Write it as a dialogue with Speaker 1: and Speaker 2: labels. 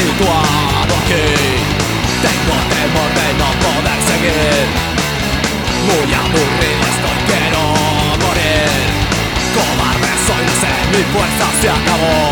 Speaker 1: situado aquí. Tengo temor de no poder seguir. Muy aburrido estoy, quiero morir. Cobarde soy, no sé, mi fuerza se acabó.